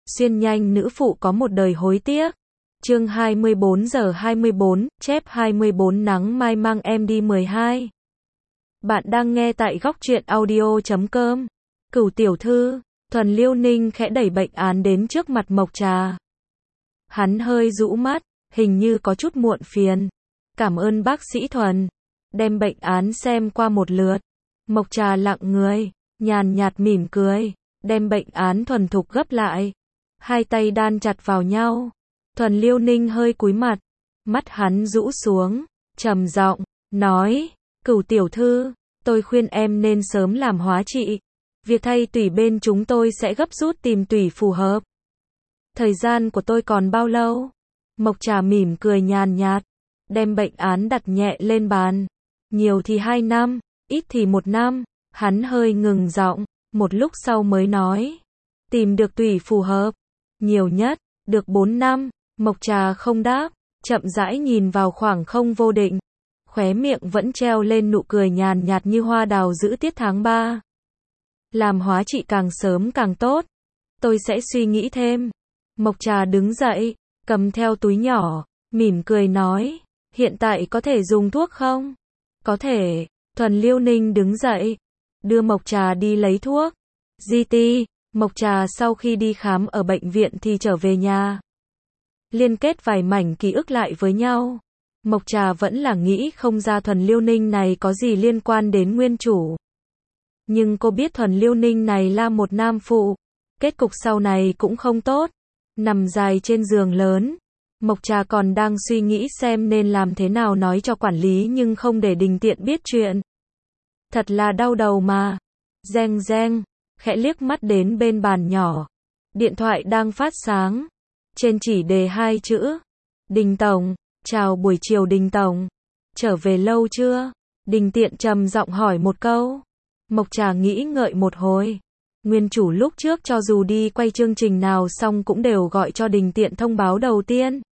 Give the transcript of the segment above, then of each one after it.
Xuyên nhanh nữ phụ có một đời hối tiếc. Chương 24:24, chép 24 nắng mai mang em đi 12. Bạn đang nghe tại góc truyện audio.com. Cửu tiểu thư, Thuần Liêu Ninh khẽ đẩy bệnh án đến trước mặt Mộc Trà. Hắn hơi rũ mắt, hình như có chút muộn phiền. Cảm ơn bác sĩ Thuần. Đem bệnh án xem qua một lượt. Mộc Trà lặng người, nhàn nhạt mỉm cười, đem bệnh án thuần thục gấp lại. Hai tay đan chặt vào nhau. Thuần Liêu Ninh hơi cúi mặt, mắt hắn rũ xuống, trầm giọng nói, Cửu tiểu thư, tôi khuyên em nên sớm làm hóa trị. Việc thay tủy bên chúng tôi sẽ gấp rút tìm tủy phù hợp. Thời gian của tôi còn bao lâu? Mộc Trà mỉm cười nhàn nhạt, đem bệnh án đặt nhẹ lên bàn. Nhiều thì 2 năm, ít thì 1 năm. Hắn hơi ngừng giọng, một lúc sau mới nói, tìm được tủy phù hợp, nhiều nhất, được 4 năm. Mộc Trà không đáp, chậm rãi nhìn vào khoảng không vô định. Khóe miệng vẫn treo lên nụ cười nhàn nhạt như hoa đào giữ tiết tháng 3. Làm hóa trị càng sớm càng tốt. Tôi sẽ suy nghĩ thêm. Mộc Trà đứng dậy, cầm theo túi nhỏ, mỉm cười nói, hiện tại có thể dùng thuốc không? Có thể. Thuần Liêu Ninh đứng dậy, đưa Mộc Trà đi lấy thuốc. GT, Mộc Trà sau khi đi khám ở bệnh viện thì trở về nhà. Liên kết vài mảnh ký ức lại với nhau. Mộc Trà vẫn là nghĩ không ra Thuần Liêu Ninh này có gì liên quan đến nguyên chủ. Nhưng cô biết Thuần Liêu Ninh này là một nam phụ. Kết cục sau này cũng không tốt. Nằm dài trên giường lớn. Mộc Trà còn đang suy nghĩ xem nên làm thế nào nói cho quản lý nhưng không để Đình Tiện biết chuyện. Thật là đau đầu mà. Reng reng, khẽ liếc mắt đến bên bàn nhỏ. Điện thoại đang phát sáng. Trên chỉ đề 2 chữ. Đình Tổng, chào buổi chiều Đình Tổng. Trở về lâu chưa? Đình Tiện trầm giọng hỏi một câu. Mộc Trà nghĩ ngợi một hồi. Nguyên chủ lúc trước cho dù đi quay chương trình nào xong cũng đều gọi cho Đình Tiện thông báo đầu tiên.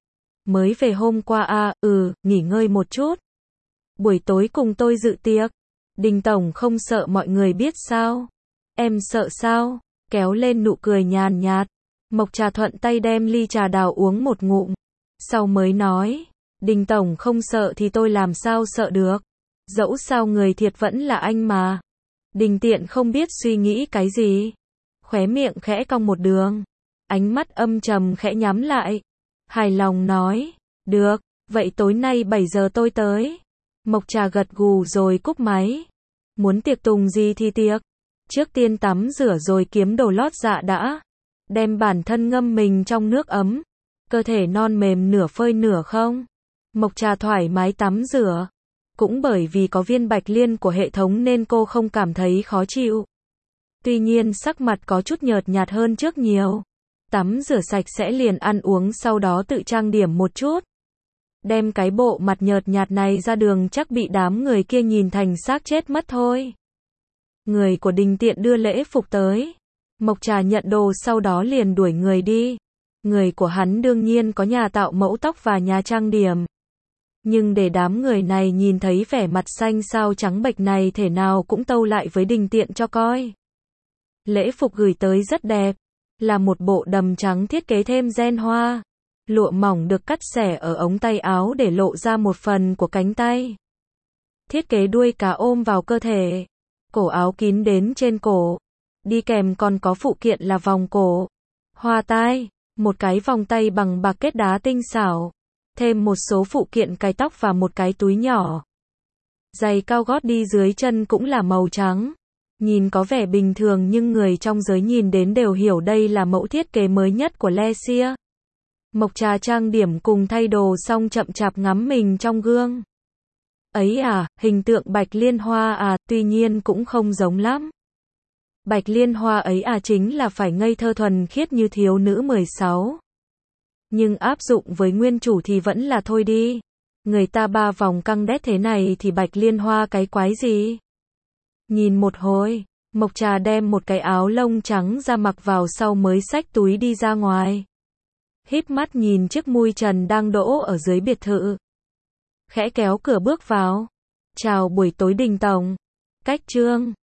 Mới về hôm qua nghỉ ngơi một chút. Buổi tối cùng tôi dự tiệc. Đình Tổng không sợ mọi người biết sao? Em sợ sao? Kéo lên nụ cười nhàn nhạt. Mộc Trà thuận tay đem ly trà đào uống một ngụm. Sau mới nói, Đình Tổng không sợ thì tôi làm sao sợ được. Dẫu sao người thiệt vẫn là anh mà. Đình Tiện không biết suy nghĩ cái gì. Khóe miệng khẽ cong một đường. Ánh mắt âm trầm khẽ nhắm lại. Hài lòng nói, được, vậy tối nay 7 giờ tôi tới. Mộc Trà gật gù rồi cúp máy. Muốn tiệc tùng gì thì tiệc. Trước tiên tắm rửa rồi kiếm đồ lót dạ đã. Đem bản thân ngâm mình trong nước ấm. Cơ thể non mềm nửa phơi nửa không. Mộc Trà thoải mái tắm rửa. Cũng bởi vì có viên bạch liên của hệ thống nên cô không cảm thấy khó chịu. Tuy nhiên sắc mặt có chút nhợt nhạt hơn trước nhiều. Tắm rửa sạch sẽ liền ăn uống sau đó tự trang điểm một chút. Đem cái bộ mặt nhợt nhạt này ra đường chắc bị đám người kia nhìn thành xác chết mất thôi. Người của Đình Tiện đưa lễ phục tới. Mộc Trà nhận đồ sau đó liền đuổi người đi. Người của hắn đương nhiên có nhà tạo mẫu tóc và nhà trang điểm. Nhưng để đám người này nhìn thấy vẻ mặt xanh xao trắng bệch này thể nào cũng tâu lại với Đình Tiện cho coi. Lễ phục gửi tới rất đẹp. Là một bộ đầm trắng thiết kế thêm ren hoa. Lụa mỏng được cắt xẻ ở ống tay áo để lộ ra một phần của cánh tay. Thiết kế đuôi cá ôm vào cơ thể. Cổ áo kín đến trên cổ. Đi kèm còn có phụ kiện là vòng cổ, hoa tai, một cái vòng tay bằng bạc kết đá tinh xảo. Thêm một số phụ kiện cài tóc và một cái túi nhỏ. Giày cao gót đi dưới chân cũng là màu trắng. Nhìn có vẻ bình thường nhưng người trong giới nhìn đến đều hiểu đây là mẫu thiết kế mới nhất của Lesia. Mộc Trà trang điểm cùng thay đồ xong chậm chạp ngắm mình trong gương. Ấy à, hình tượng Bạch Liên Hoa à, tuy nhiên cũng không giống lắm. Bạch Liên Hoa ấy à chính là phải ngây thơ thuần khiết như thiếu nữ 16. Nhưng áp dụng với nguyên chủ thì vẫn là thôi đi. Người ta 3 vòng căng đét thế này thì Bạch Liên Hoa cái quái gì? Nhìn một hồi, Mộc Trà đem một cái áo lông trắng ra mặc vào sau mới xách túi đi ra ngoài. Híp mắt nhìn chiếc mui trần đang đỗ ở dưới biệt thự. Khẽ kéo cửa bước vào. Chào buổi tối Đình Tổng. Cách chương